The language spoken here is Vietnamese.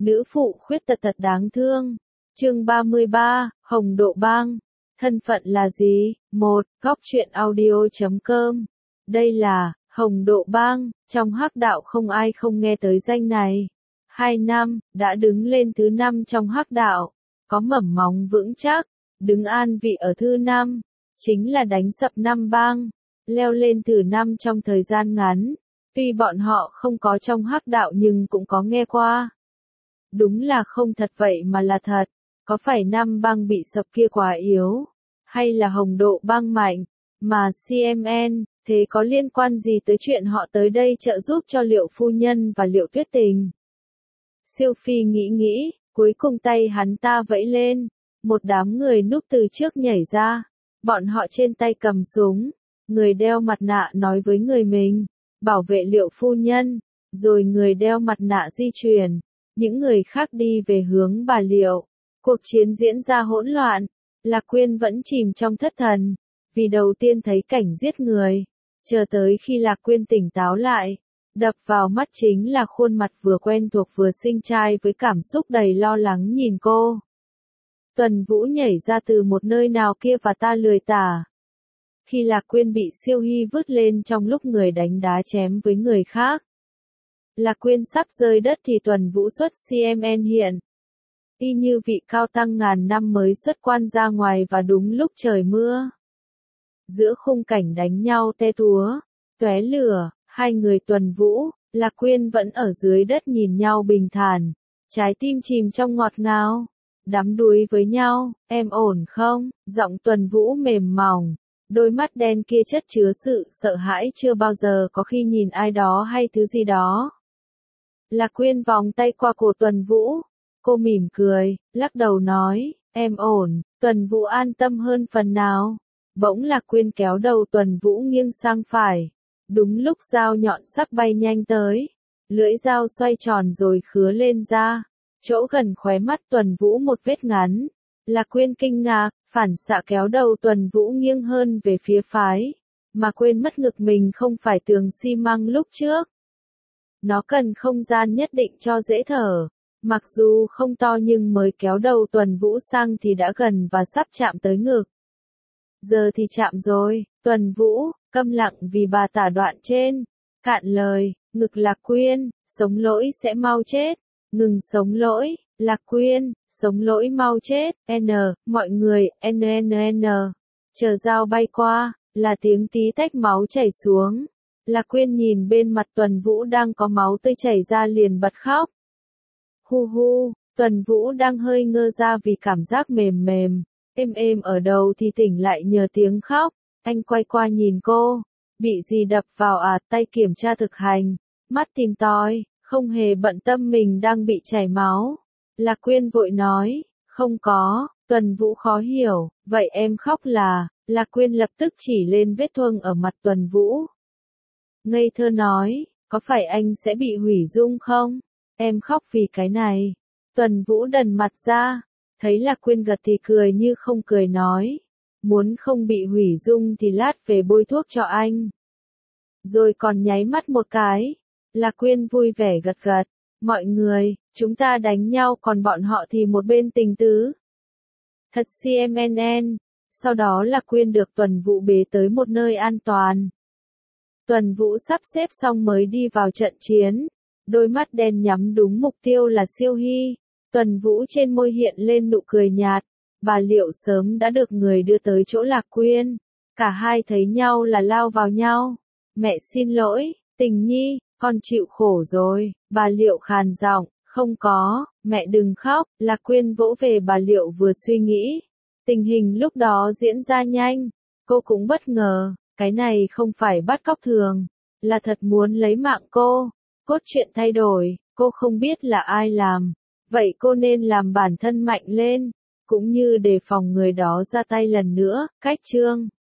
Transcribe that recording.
Nữ phụ khuyết tật thật đáng thương. Chương 33, Hồng Độ Bang. Thân phận là gì? 1. Góc truyện audio.com. Đây là Hồng Độ Bang, trong hắc đạo không ai không nghe tới danh này. 2 năm, đã đứng lên thứ 5 trong hắc đạo, có mầm móng vững chắc, đứng an vị ở thứ 5, chính là đánh sập 5 bang, leo lên thứ 5 trong thời gian ngắn. Tuy bọn họ không có trong hắc đạo nhưng cũng có nghe qua. Đúng là không thật vậy mà là thật, có phải 5 bang bị sập kia quá yếu, hay là Hồng Độ Bang mạnh, mà CMN, thế có liên quan gì tới chuyện họ tới đây trợ giúp cho Liệu Phu Nhân và Liệu Tuyết Tình? Siêu Phi nghĩ, cuối cùng tay hắn ta vẫy lên, một đám người núp từ trước nhảy ra, bọn họ trên tay cầm súng, người đeo mặt nạ nói với người mình, bảo vệ Liệu Phu Nhân, rồi người đeo mặt nạ di chuyển, những người khác đi về hướng bà Liệu. Cuộc chiến diễn ra hỗn loạn, Lạc Quyên vẫn chìm trong thất thần, vì đầu tiên thấy cảnh giết người, chờ tới khi Lạc Quyên tỉnh táo lại, đập vào mắt chính là khuôn mặt vừa quen thuộc vừa xinh trai với cảm xúc đầy lo lắng nhìn cô. Tuần Vũ nhảy ra từ một nơi nào kia và ta lười tả. Khi Lạc Quyên bị Siêu Hy vứt lên trong lúc người đánh đá chém với người khác, Lạc Quyên sắp rơi đất thì Tuần Vũ xuất CMN hiện. Y như vị cao tăng ngàn năm mới xuất quan ra ngoài và đúng lúc trời mưa. Giữa khung cảnh đánh nhau te túa, tóe lửa, hai người Tuần Vũ, Lạc Quyên vẫn ở dưới đất nhìn nhau bình thản, trái tim chìm trong ngọt ngào, đắm đuối với nhau. Em ổn không? Giọng Tuần Vũ mềm mỏng, đôi mắt đen kia chất chứa sự sợ hãi chưa bao giờ có khi nhìn ai đó hay thứ gì đó. Lạc Quyên vòng tay qua cổ Tuần Vũ, cô mỉm cười, lắc đầu nói, em ổn. Tuần Vũ an tâm hơn phần nào. Bỗng Lạc Quyên kéo đầu Tuần Vũ nghiêng sang phải. Đúng lúc dao nhọn sắc bay nhanh tới, lưỡi dao xoay tròn rồi khứa lên ra, chỗ gần khóe mắt Tuần Vũ một vết ngắn. Lạc Quyên kinh ngạc, phản xạ kéo đầu Tuần Vũ nghiêng hơn về phía phái, mà quên mất ngực mình không phải tường xi măng lúc trước. Nó cần không gian nhất định cho dễ thở, mặc dù không to nhưng mới kéo đầu Tuần Vũ sang thì đã gần và sắp chạm tới ngực. Giờ thì chạm rồi. Tuần Vũ câm lặng vì bà tả đoạn trên. Cạn lời, ngực Lạc Quyên, sống lỗi sẽ mau chết. Ngừng sống lỗi, Lạc Quyên, sống lỗi mau chết. Mọi người, NNN. Chờ dao bay qua, là tiếng tí tách máu chảy xuống. Lạc Quyên nhìn bên mặt Tuần Vũ đang có máu tươi chảy ra liền bật khóc. Hu hu, Tuần Vũ đang hơi ngơ ra vì cảm giác mềm mềm, êm ở đầu thì tỉnh lại nhờ tiếng khóc. Anh quay qua nhìn cô, bị gì đập vào à? Tay kiểm tra thực hành, mắt tìm tòi, không hề bận tâm mình đang bị chảy máu. Lạc Quyên vội nói, không có. Tuần Vũ khó hiểu, vậy em khóc là? Lạc Quyên lập tức chỉ lên vết thương ở mặt Tuần Vũ. Ngây thơ nói, có phải anh sẽ bị hủy dung không? Em khóc vì cái này. Tuần Vũ đần mặt ra, thấy Lạc Quyên gật thì cười như không cười nói, muốn không bị hủy dung thì lát về bôi thuốc cho anh. Rồi còn nháy mắt một cái. Lạc Quyên vui vẻ gật gật, mọi người, chúng ta đánh nhau còn bọn họ thì một bên tình tứ. Thật CMNN. Sau đó Lạc Quyên được Tuần Vũ bế tới một nơi an toàn. Tuần Vũ sắp xếp xong mới đi vào trận chiến, đôi mắt đen nhắm đúng mục tiêu là Siêu Hy. Tuần Vũ trên môi hiện lên nụ cười nhạt, bà Liệu sớm đã được người đưa tới chỗ Lạc Quyên. Cả hai thấy nhau là lao vào nhau. Mẹ xin lỗi, Tình Nhi, con chịu khổ rồi. Bà Liệu khàn giọng, không có, mẹ đừng khóc. Lạc Quyên vỗ về bà Liệu vừa suy nghĩ. Tình hình lúc đó diễn ra nhanh, cô cũng bất ngờ, cái này không phải bắt cóc thường, là thật muốn lấy mạng cô. Cốt truyện thay đổi, cô không biết là ai làm. Vậy cô nên làm bản thân mạnh lên, cũng như đề phòng người đó ra tay lần nữa. Cách chương